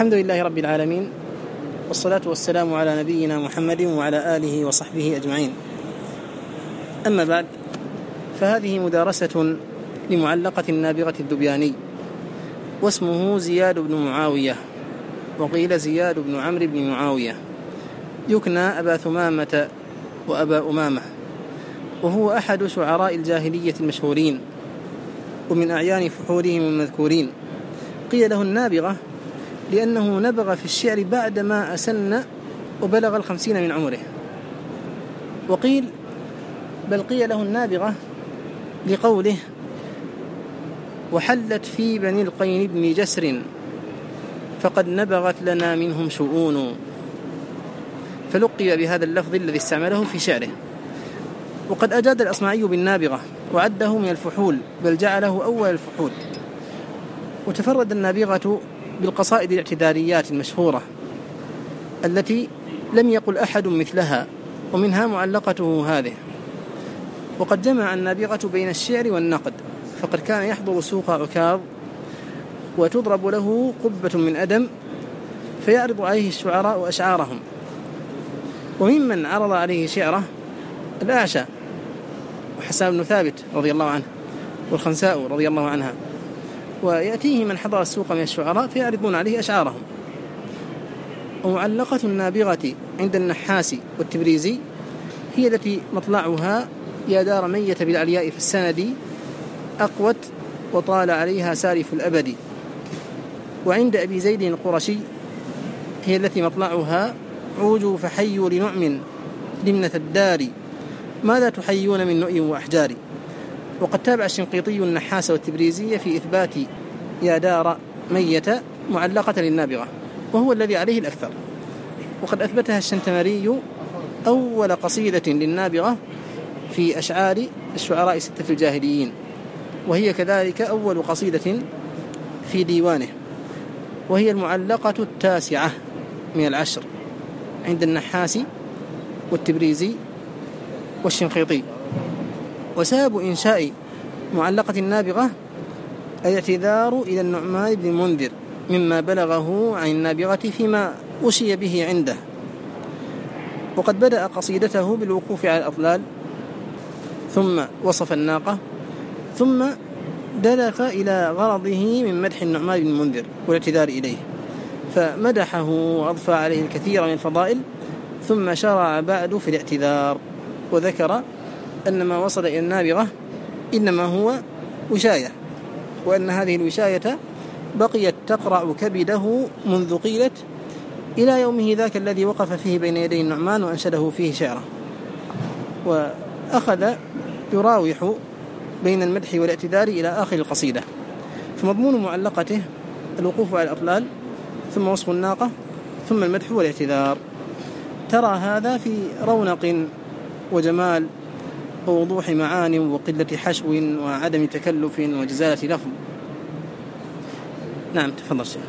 الحمد لله رب العالمين، والصلاة والسلام على نبينا محمد وعلى آله وصحبه أجمعين. أما بعد، فهذه مدارسة لمعلقة النابغة الذبياني، واسمه زياد بن معاوية، وقيل زياد بن عمرو بن معاوية، يكنى أبا ثمامة وأبا أمامة، وهو أحد شعراء الجاهلية المشهورين، ومن أعيان فحولهم المذكورين. قيل له النابغة لأنه نبغ في الشعر بعدما أسن وبلغ 50 من عمره، وقيل بل قيل له النابغة لقوله: وحلت في بني القين بن جسر فقد نبغت لنا منهم شؤون، فلقي بهذا اللفظ الذي استعمله في شعره. وقد أجاد الأصمعي بالنابغة وعده من الفحول، بل جعله أول الفحول. وتفرد النابغة بالقصائد الاعتذاريات المشهورة التي لم يقل أحد مثلها، ومنها معلقته هذه. وقد جمع النابغة بين الشعر والنقد، فقد كان يحضر سوق عكاظ وتضرب له قبة من أدم فيعرض عليه الشعراء أشعارهم. وممن عرض عليه شعره الأعشى وحسان بن ثابت رضي الله عنه، والخنساء رضي الله عنها، ويأتيه من حضر السوق من الشعراء فيعرضون عليه أشعارهم. ومعلقة النابغة عند النحاس والتبريزي هي التي مطلعها: يا دار مية بالعلياء في السند أقوت وطال عليها سارف الأبد. وعند أبي زيد القرشي هي التي مطلعها: عوجوا فحيوا لنعم لمنة الدار ماذا تحيون من نؤي وأحجار. وقد تابع الشنقيطي النحاس والتبريزي في إثبات يا دار مية معلقة للنابغة، وهو الذي عليه الأكثر. وقد أثبتها الشنتمري أول قصيدة للنابغة في أشعار الشعراء 6 الجاهليين، وهي كذلك أول قصيدة في ديوانه، وهي المعلقة 9 من 10 عند النحاس والتبريزي والشنقيطي. وسبب إنشاء معلقة النابغة الاعتذار إلى النعمان بن المنذر مما بلغه عن النابغة فيما أشي به عنده. وقد بدأ قصيدته بالوقوف على الأطلال، ثم وصف الناقة، ثم دلف إلى غرضه من مدح النعمان بن المنذر والاعتذار إليه، فمدحه وأضفى عليه الكثير من الفضائل، ثم شرع بعد في الاعتذار، وذكر أن ما وصل إلى النابغة إنما هو وشاية، وأن هذه الوشاية بقيت تقرع كبده منذ قيلت إلى يومه ذاك الذي وقف فيه بين يدي النعمان وأنشده فيه شعره. وأخذ يراوح بين المدح والاعتذار إلى آخر القصيدة. فمضمون معلقته الوقوف على الأطلال، ثم وصف الناقة، ثم المدح والاعتذار. ترى هذا في رونق وجمال ووضوح معان وقلة حشو وعدم تكلف وجزالة لفظ. نعم، تفضل شيخ.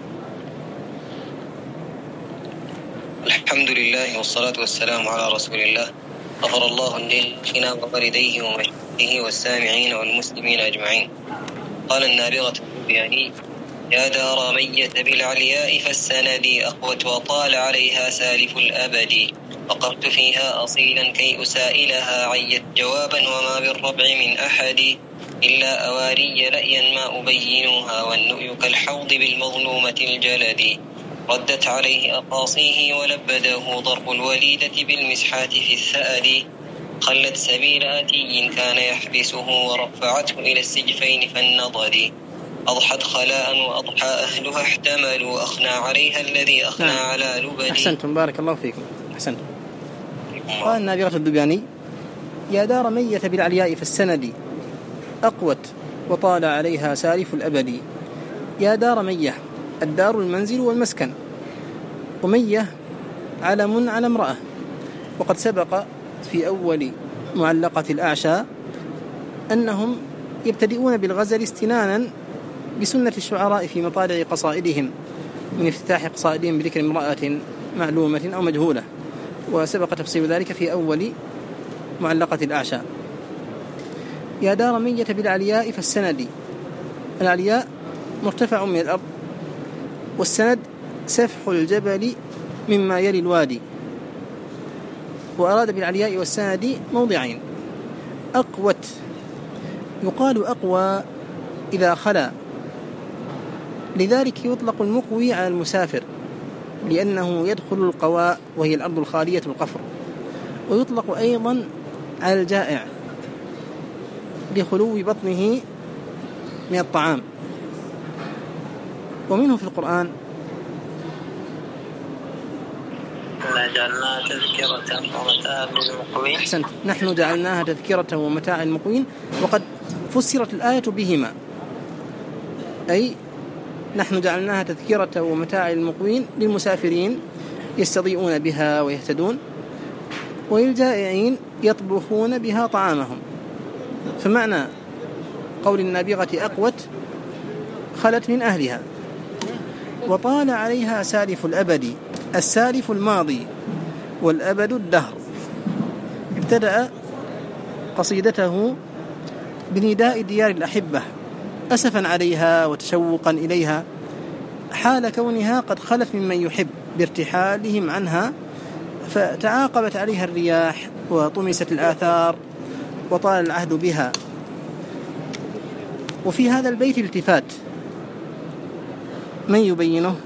الحمد لله والصلاة والسلام على رسول الله، غفر الله لشيخنا ووالديه ومشايخه والسامعين والمسلمين أجمعين. قال النابغة الذبياني: يا دار مية بالعلياء فالسند أخوت وطال عليها سالف الأبد. وقفت فيها أصيلا كي أسائلها عيت جوابا وما بالربع من أحد إلا أواري لأيا ما أبينها والنؤي كالحوض بالمظلومة الجلد. ردت عليه أقاصيه ولبده ضرب الوليدة بالمسحات في الثأد. خلت سبيل آتي كان يحبسه ورفعته إلى السجفين فالنضد. أضحت خلاء وأضحى أهلها احتملوا أخنى عليها الذي أخنى على لبد. أحسنتم، بارك الله فيكم، أحسنتم. قال النابغة الذبياني: يا دار مية بالعلياء في السند أقوت وطال عليها سالف الأبد. يا دار مية، الدار المنزل والمسكن، ومية علم على امرأة. وقد سبق في أول معلقة الأعشى أنهم يبتدئون بالغزل استنانا بسنة الشعراء في مطالع قصائدهم، من افتتاح قصائدهم بذكر امرأة معلومة أو مجهولة، وسبق تفصيل ذلك في أول معلقة الأعشى. يا دار مية بالعلياء فالسند، العلياء مرتفع من الأرض، والسند سفح الجبل مما يلي الوادي. وأراد بالعلياء والسند موضعين. أقوت يقال أقوى إذا خلا، لذلك يطلق المقوي على المسافر لأنه يدخل القواء وهي الأرض الخالية القفر، ويطلق أيضا على الجائع لخلو بطنه من الطعام. ومنه في القرآن جعلناها تذكرة ومتاعا للمقوين. أحسنت، نحن جعلناها تذكرة ومتاعا للمقوين. وقد فسرت الآية بهما، أي نحن جعلناها تذكرة ومتاعا للمقوين للمسافرين يستضيئون بها ويهتدون، وللجائعين يطبخون بها طعامهم. فمعنى قول النابغة أقوت خلت من أهلها. وطال عليها سالف الأبد، السالف الماضي والأبد الدهر. ابتدأ قصيدته بنداء ديار الأحبة أسفا عليها وتشوقا إليها، حال كونها قد خلت ممن يحب بارتحالهم عنها، فتعاقبت عليها الرياح وطمست الآثار وطال العهد بها. وفي هذا البيت التفات، من يبينه؟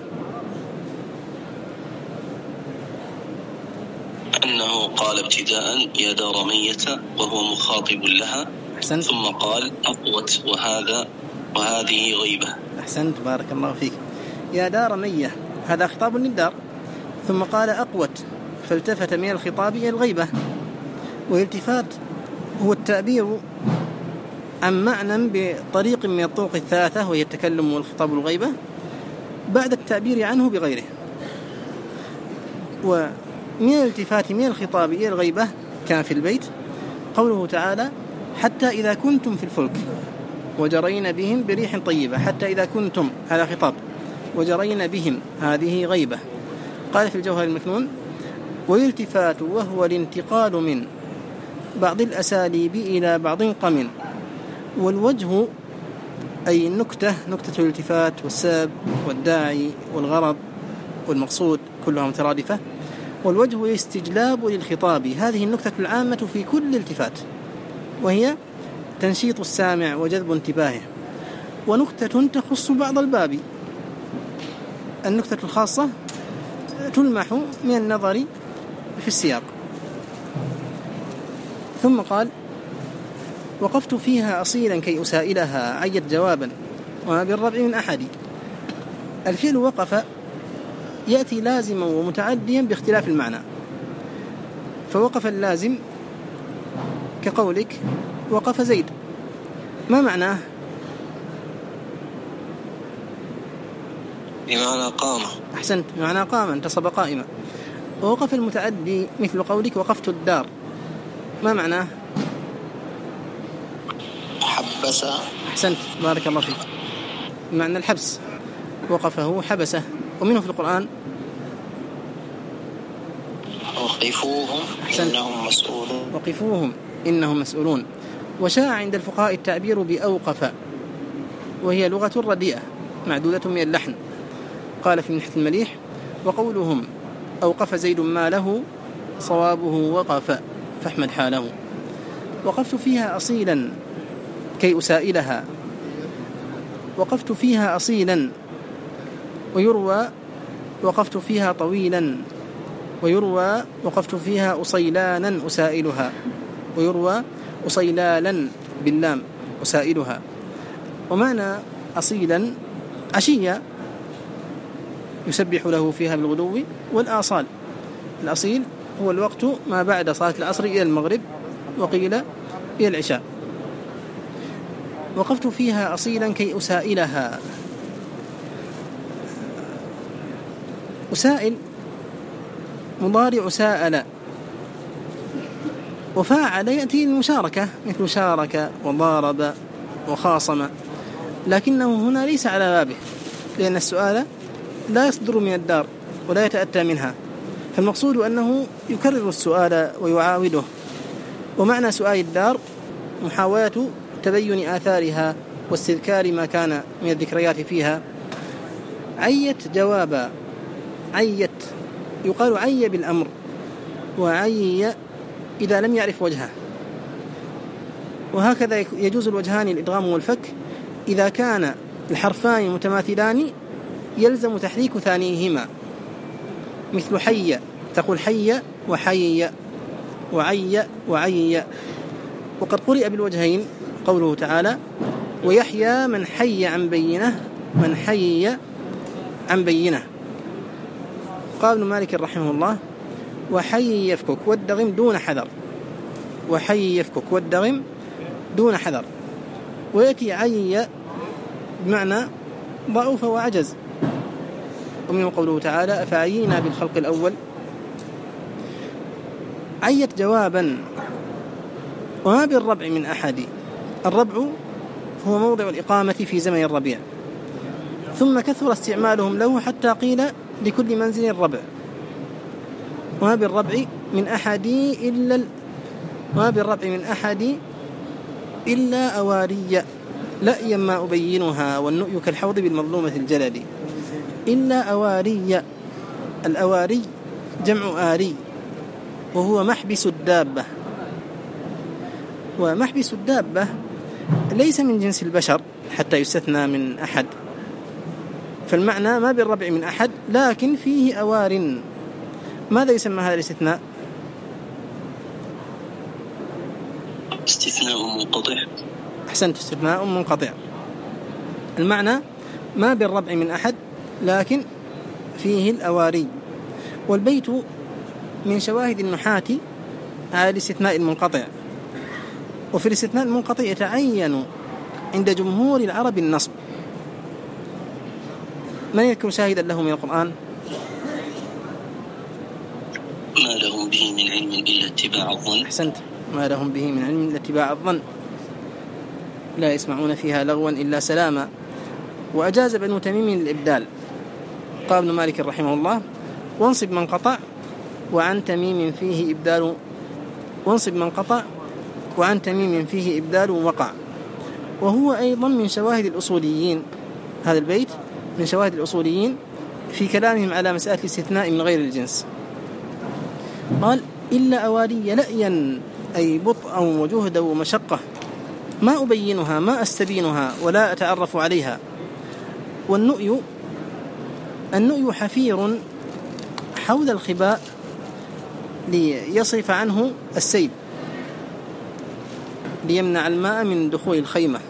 أنه قال ابتداء يا دار مية وهو مخاطب لها. أحسنت. ثم قال أقوت وهذه غيبة. أحسنت، بارك الله فيك. يا دار مية، هذا خطاب للدار. ثم قال أقوت، فالتفت من الخطاب إلى الغيبة. والالتفات هو التعبير عن معنى بطريق من الطرق الثلاثة، وهي التكلم والخطاب والغيبة، بعد التعبير عنه بغيره. ومن الالتفات من الخطاب إلى الغيبة كان في البيت قوله تعالى حتى إذا كنتم في الفلك وجرين بهم بريح طيبة. حتى إذا كنتم على خطاب، وجرين بهم هذه غيبة. قال في الجوهر المكنون والالتفات وهو الانتقال من بعض الأساليب إلى بعض قم. والوجه أي النكتة، نكتة الالتفات والسبب والداعي والغرض والمقصود كلها مترادفة. والوجه استجلاب للخطاب، هذه النكتة العامة في كل التفات، وهي تنشيط السامع وجذب انتباهه. ونكتة تخص بعض الباب، النكتة الخاصة تلمح من النظر في السياق. ثم قال وقفت فيها أصيلا كي أسائلها عيت جوابا وما بالربع من أحد. الفعل وقف يأتي لازما ومتعديا باختلاف المعنى. فوقف اللازم كقولك وقف زيد، ما معناه؟ بمعنى قام. أحسنت، بمعنى قام، انتصب قائما. ووقف المتعدي مثل قولك وقفت الدار، ما معناه؟ حبس. أحسنت، بارك الله فيك، بمعنى الحبس، وقفه حبسه. ومنه في القرآن وقفوهم إنهم مسؤولون. وقفوهم إنهم مسؤولون. وشاع عند الفقهاء التعبير بأوقف، وهي لغة رديئة معدودة من اللحن. قال في منحة المليح وقولهم أوقف زيد ما له صوابه وقف فاحمد حاله. وقفت فيها أصيلا كي أسائلها، وقفت فيها أصيلا. ويروى وقفت فيها طويلا، ويروى وقفت فيها أصيلانا أسائلها، ويروى أصيلالا باللام أسائلها. ومعنى أصيلا عشية يسبح له فيها بالغدو والآصال. الأصيل هو الوقت ما بعد صلاة العصر إلى المغرب، وقيل إلى العشاء. وقفت فيها أصيلا كي أسائلها. أسائل مضارع سائل، وفاعل يأتي المشاركة مثل شارك وضارب وخاصم، لكنه هنا ليس على بابه، لأن السؤال لا يصدر من الدار ولا يتأتى منها، فالمقصود أنه يكرر السؤال ويعاوده. ومعنى سؤال الدار محاولة تبين آثارها واستذكار ما كان من الذكريات فيها. عيت جوابا عيت، يقال عي بالأمر، وعي إذا لم يعرف وجهه. وهكذا يجوز الوجهان الإدغام والفك إذا كان الحرفان متماثلان يلزم تحريك ثانيهما، مثل حي، تقول حي وحي، وعي وعي. وقد قرئ بالوجهين قوله تعالى: ويحيى من حي عن بينه، من حي عن بينه. قال ابن مالك رحمه الله: وحي يفكك والدغم دون حذر، وحي يفكك والدغم دون حذر. ويأتي عي بمعنى ضعف وعجز، ومنه قوله تعالى: أفعينا بالخلق الأول. عيت جوابا. وما بالربع من أحد، الربع هو موضع الإقامة في زمن الربيع، ثم كثر استعمالهم له حتى قيل لكل منزل ربع. وما بالربع من أحد وما بالربع من أحد إلا أواري، لأيا ما أبينها والنؤي كالحوض بالمظلومة الجلد. إلا أواري، الأواري جمع آري، وهو محبس الدابة. ومحبس الدابة ليس من جنس البشر حتى يستثنى من أحد، فالمعنى ما بالربع من أحد لكن فيه أوار. ماذا يسمى هذا الاستثناء؟ استثناء منقطع. أحسنت، استثناء منقطع. المعنى ما بالربع من أحد لكن فيه الأواري. والبيت من شواهد النحاة على الاستثناء المنقطع. وفي الاستثناء المنقطع يتعين عند جمهور العرب النصب. من يذكر شاهدا له من القرآن؟ ما لهم به من علم إلا اتباع الظن. أحسنت، ما لهم به من علم إلا اتباع الظن، لا يسمعون فيها لغوا إلا سلاما. وأجاز بنو تميم الإبدال. قال ابن مالك رحمه الله: وانصب من قطع وعن تميم فيه إبدال، وانصب من قطع وعن تميم فيه إبدال وقع. وهو أيضا من شواهد الأصوليين، هذا البيت من شواهد الأصوليين في كلامهم على مسألة الاستثناء من غير الجنس. قال: إلا أواري لأيا، أي بطئا وجهدا ومشقة، ما أبينها، ما أستبينها ولا أتعرف عليها. والنؤي حفير حول الخباء ليصرف عنه السيل، ليمنع الماء من دخول الخيمة.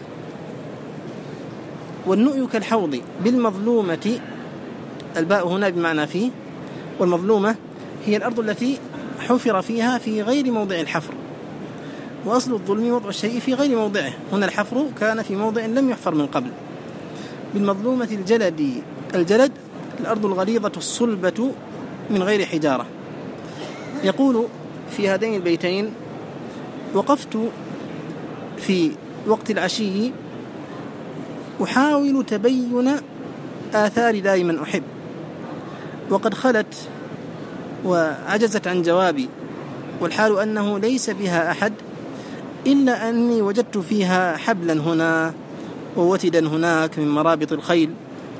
والنؤي كالحوض بالمظلومة، الباء هنا بمعنى فيه، والمظلومة هي الأرض التي حفر فيها في غير موضع الحفر، وأصل الظلم وضع الشيء في غير موضعه. هنا الحفر كان في موضع لم يحفر من قبل. بالمظلومة الجلد، الجلد الأرض الغليظة الصلبة من غير حجارة. يقول في هذين البيتين: وقفت في وقت العشي أحاول تبين آثار دائما أحب، وقد خلت وعجزت عن جوابي، والحال أنه ليس بها أحد إلا أني وجدت فيها حبلا هنا ووتدا هناك من مرابط الخيل،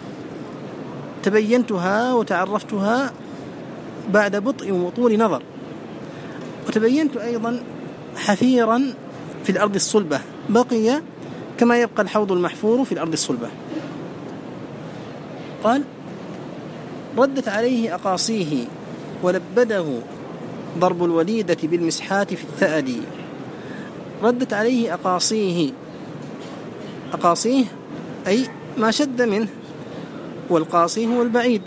تبينتها وتعرفتها بعد بطء وطول نظر. وتبينت أيضا حفيرا في الأرض الصلبة، بقي كما يبقى الحوض المحفور في الأرض الصلبة. قال: ردت عليه أقاصيه ولبده ضرب الوليدة بالمسحات في الثأد. ردت عليه أقاصيه، أقاصيه أي ما شد منه، والقاصي هو البعيد.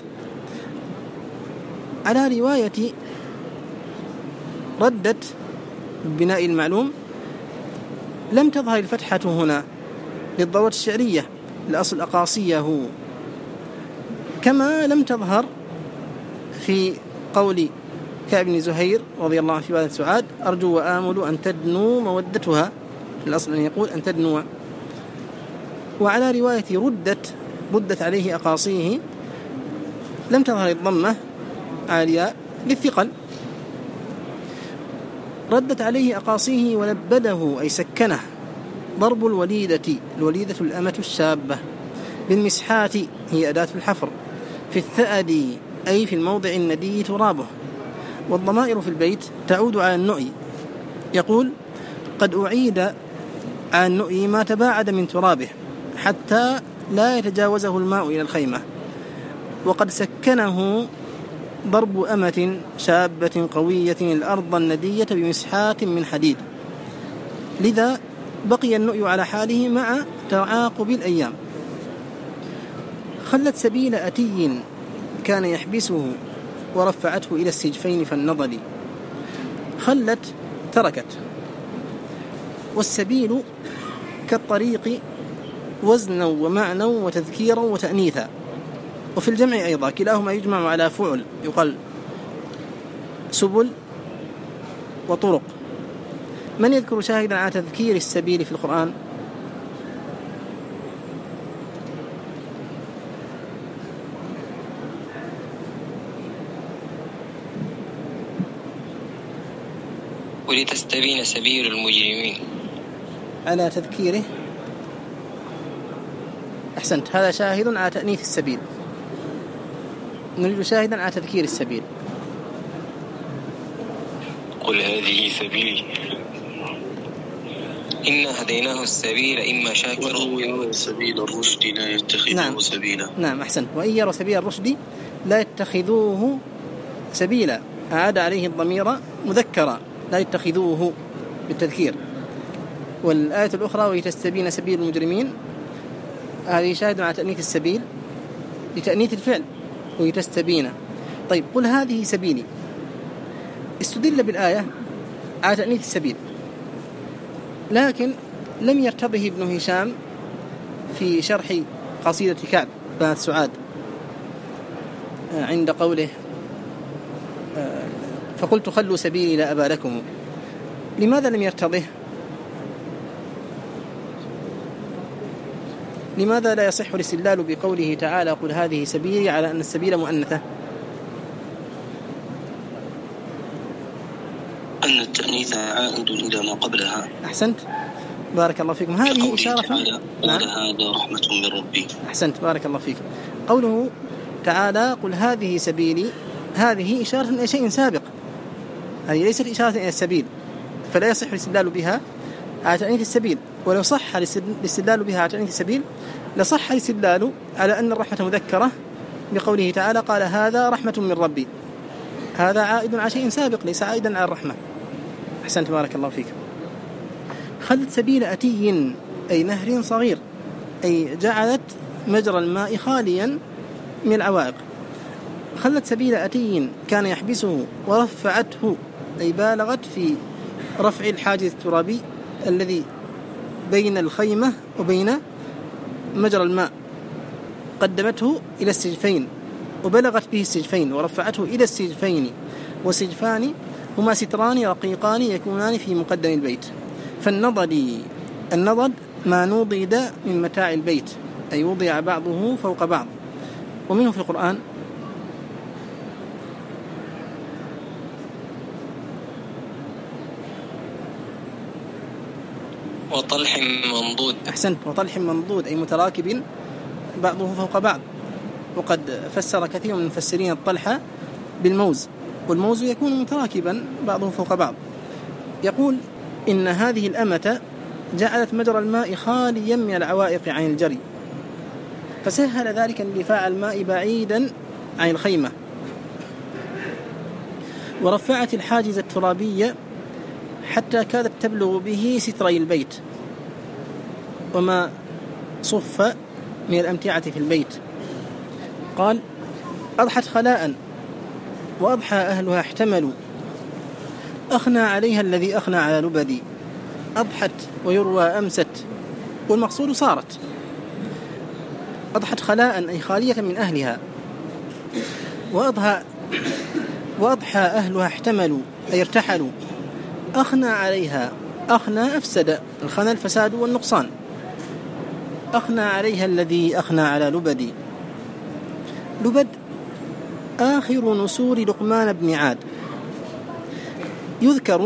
على رواية ردت بناء المعلوم لم تظهر الفتحة هنا للضرورة الشعرية، الأصل أقاصيه، كما لم تظهر في قول كعب بن زهير رضي الله عنه في بعض السعاد: أرجو وآمل أن تدنو مودتها، الأصل أن يقول أن تدنو. وعلى رواية ردت عليه أقاصيه لم تظهر الضمة عالية للثقل. ردت عليه أقاصيه ولبده أي سكنه ضرب الوليدة، الوليدة الأمة الشابة، بالمسحات هي أداة الحفر، في الثأد أي في الموضع الندي ترابه. والضمائر في البيت تعود على النؤي، يقول قد أعيد على النؤي ما تباعد من ترابه حتى لا يتجاوزه الماء إلى الخيمة. وقد سكنه ضرب أمة شابة قوية الأرض الندية بمسحات من حديد، لذا بقي النؤي على حاله مع تعاقب الأيام. خلت سبيل أتي كان يحبسه ورفعته إلى السجفين فالنضل. خلت تركت، والسبيل كالطريق وزنا ومعنى وتذكيرا وتأنيثا، وفي الجمع أيضا كلاهما يجمع على فعل، يقال سبل وطرق. من يذكر شاهدا على تذكير السبيل في القرآن؟ ولتستبين سبيل المجرمين. على تذكيره، أحسنت، هذا شاهد على تأنيث السبيل. نريد شاهدا على تذكير السبيل. قل هذه سبيلي إنا هديناه السبيل إما شاكرا سبيل الرشد لا يتخذوه سبيلا. نعم أحسنت. وإن يروا سبيل الرشد لا يتخذوه سبيلا، أعاد عليه الضمير مذكرا، لا يتخذوه بالتذكير. والآية الأخرى ولتستبين سبيل المجرمين، هذه شاهد على تأنيث السبيل لتأنيث الفعل ولتستبين. طيب قل هذه سبيلي، استدل بالآية على تأنيث السبيل، لكن لم يرتضه ابن هشام في شرح قصيدة كعب بن سعاد عند قوله فقلت خلوا سبيلي لا أبا لكم. لماذا لم يرتضه؟ لماذا لا يصح الاستدلال بقوله تعالى قل هذه سبيلي على أن السبيل مؤنثة؟ أن التأنيث عائد إلى ما قبلها. أحسنت، بارك الله فيكم. هذه إشارة نعم. هذا رحمة من ربي. أحسنت، بارك الله فيك. قوله تعالى قل هذه سبيلي، هذه إشارة إلى شيء سابق، هذه ليست إشارة إلى السبيل، فلا يصح الاستدلال بها على تأنيث السبيل. ولو صح الاستدلال بها على تأنيث السبيل لصح الاستدلال على أن الرحمة مذكرة بقوله تعالى قال هذا رحمة من ربي، هذا عائد على شيء سابق ليس عائدا على الرحمة. أحسنت، بارك الله فيك. خلت سبيل أتي أي نهر صغير، أي جعلت مجرى الماء خاليا من العوائق. خلت سبيل أتي كان يحبسه ورفعته، أي بالغت في رفع الحاجز الترابي الذي بين الخيمة وبين مجرى الماء، قدمته إلى السجفين وبلغت به السجفين ورفعته إلى السجفين، والسجفان هما ستران رقيقان يكونان في مقدم البيت. النضد ما نوضد من متاع البيت، أي وضع بعضه فوق بعض. ومنه في القرآن وطلح منضود. أحسنت، وطلح منضود أي متراكب بعضه فوق بعض. وقد فسر كثير من المفسرين الطلحة بالموز، والموز يكون متراكبا بعضه فوق بعض. يقول إن هذه الأمة جعلت مجرى الماء خاليا من العوائق عن الجري، فسهل ذلك اندفاع الماء بعيدا عن الخيمة، ورفعت الحاجز الترابي حتى كادت تبلغ به ستري البيت وما صف من الأمتعة في البيت. قال أضحت خلاء وأضحى أهلها احتملوا، أخنى عليها الذي أخنى على لبدي. أضحت ويروى أمست، والمقصود صارت. أضحت خلاء أي خالية من أهلها، وأضحى أهلها احتملوا أي ارتحلوا. أخنى عليها، أخنى أفسد، الخنى الفساد والنقصان. أخنى عليها الذي أخنى على لبدي. لبد آخر نسور لقمان بن عاد. يذكر،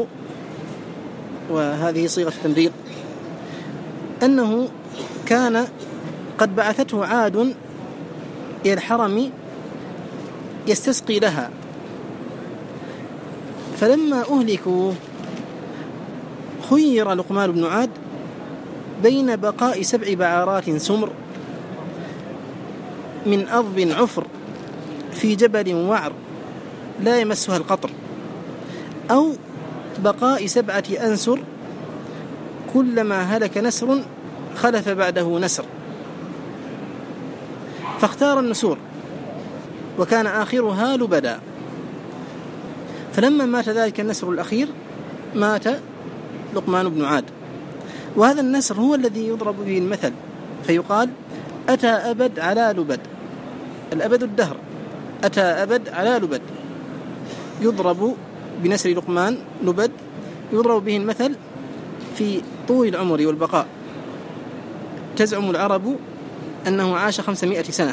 وهذه صيغة التمريض، أنه كان قد بعثته عاد إلى الحرم يستسقي لها. فلما أهلكوا خير لقمان بن عاد بين بقاء 7 بعارات سمر من أضب عفر في جبل وعر لا يمسها القطر، أو بقاء 7 أنسر كلما هلك نسر خلف بعده نسر، فاختار النسور وكان آخرها لبدا. فلما مات ذلك النسر الأخير مات لقمان بن عاد. وهذا النسر هو الذي يضرب به المثل فيقال أتى أبد على لبد، الأبد الدهر، أتى أبد على لبد، يضرب بنسر لقمان لبد، يضرب به المثل في طول العمر والبقاء. تزعم العرب أنه عاش 500 سنة.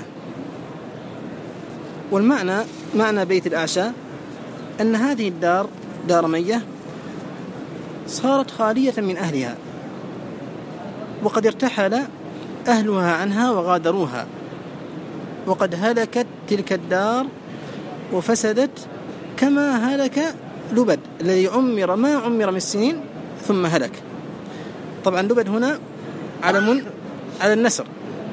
والمعنى معنى بيت الأعشى أن هذه الدار دار رمية صارت خالية من أهلها، وقد ارتحل أهلها عنها وغادروها، وقد هلكت تلك الدار وفسدت كما هلك لبد الذي عمر ما عمر من السنين ثم هلك. طبعا لبد هنا علم على النسر.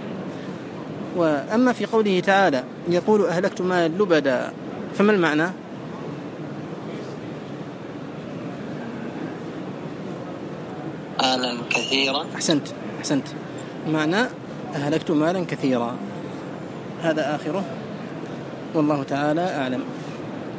وأما في قوله تعالى يقول أهلكت مالا لبدا، فما المعنى؟ مالا كثيرا. أحسنت. معنى أهلكت مالا كثيرا. هذا آخره، والله تعالى أعلم.